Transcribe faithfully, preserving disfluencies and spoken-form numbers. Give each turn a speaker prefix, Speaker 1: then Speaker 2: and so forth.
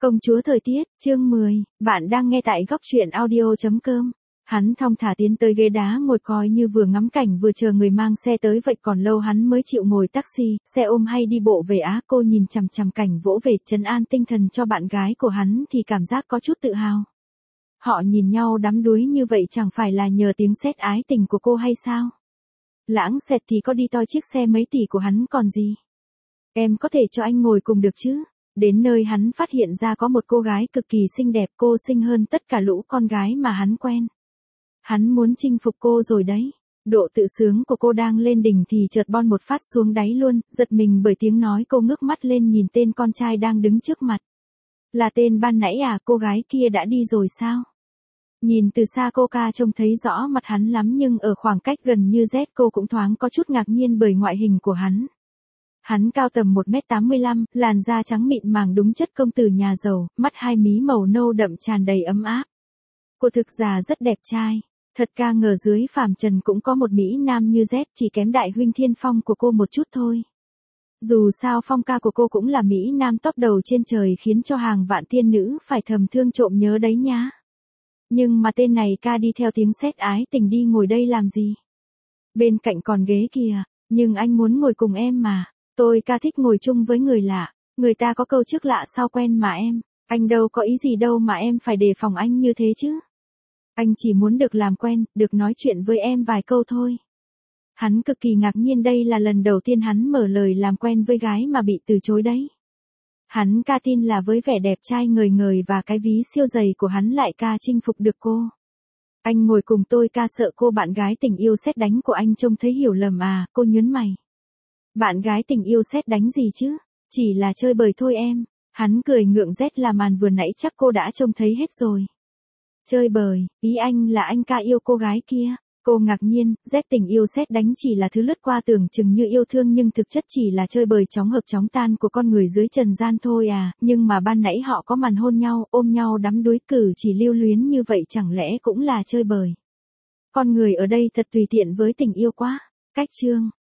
Speaker 1: Công chúa thời tiết, chương mười, bạn đang nghe tại góc truyện audio chấm com. Hắn thong thả tiến tới ghế đá ngồi coi như vừa ngắm cảnh vừa chờ người mang xe tới vậy còn lâu hắn mới chịu ngồi taxi, xe ôm hay đi bộ về Á. Cô nhìn chằm chằm cảnh vỗ về trấn an tinh thần cho bạn gái của hắn thì cảm giác có chút tự hào. Họ nhìn nhau đắm đuối như vậy chẳng phải là nhờ tiếng sét ái tình của cô hay sao? Lãng xẹt thì có đi toi chiếc xe mấy tỷ của hắn còn gì. Em có thể cho anh ngồi cùng được chứ? Đến nơi hắn phát hiện ra có một cô gái cực kỳ xinh đẹp, cô xinh hơn tất cả lũ con gái mà hắn quen. Hắn muốn chinh phục cô rồi đấy. Độ tự sướng của cô đang lên đỉnh thì chợt bon một phát xuống đáy luôn, giật mình bởi tiếng nói cô ngước mắt lên nhìn tên con trai đang đứng trước mặt. Là tên ban nãy à, cô gái kia đã đi rồi sao? Nhìn từ xa cô ca trông thấy rõ mặt hắn lắm nhưng ở khoảng cách gần như Z cô cũng thoáng có chút ngạc nhiên bởi ngoại hình của hắn. Hắn cao tầm một mét tám mươi lăm, làn da trắng mịn màng đúng chất công tử nhà giàu, mắt hai mí màu nâu đậm tràn đầy ấm áp. Cô thực ra rất đẹp trai. Thật ca ngờ dưới phàm trần cũng có một mỹ nam như Z, chỉ kém đại huynh Thiên Phong của cô một chút thôi. Dù sao phong ca của cô cũng là mỹ nam top đầu trên trời khiến cho hàng vạn tiên nữ phải thầm thương trộm nhớ đấy nhá. Nhưng mà tên này ca đi theo tiếng sét ái tình đi ngồi đây làm gì? Bên cạnh còn ghế kìa, nhưng anh muốn ngồi cùng em mà. Tôi ca thích ngồi chung với người lạ, người ta có câu trước lạ sau quen mà em, anh đâu có ý gì đâu mà em phải đề phòng anh như thế chứ. Anh chỉ muốn được làm quen, được nói chuyện với em vài câu thôi. Hắn cực kỳ ngạc nhiên, đây là lần đầu tiên hắn mở lời làm quen với gái mà bị từ chối đấy. Hắn ca tin là với vẻ đẹp trai ngời ngời và cái ví siêu dày của hắn lại ca chinh phục được cô. Anh ngồi cùng tôi ca, sợ cô bạn gái tình yêu sét đánh của anh trông thấy hiểu lầm à, cô nhớn mày. Bạn gái tình yêu sét đánh gì chứ, chỉ là chơi bời thôi em. Hắn cười ngượng, Z là màn vừa nãy chắc cô đã trông thấy hết rồi. Chơi bời, ý anh là anh ca yêu cô gái kia. Cô ngạc nhiên, Z tình yêu sét đánh chỉ là thứ lướt qua tưởng chừng như yêu thương nhưng thực chất chỉ là chơi bời chóng hợp chóng tan của con người dưới trần gian thôi à, nhưng mà ban nãy họ có màn hôn nhau, ôm nhau đắm đuối, cử chỉ lưu luyến như vậy chẳng lẽ cũng là chơi bời. Con người ở đây thật tùy tiện với tình yêu quá. Cách chương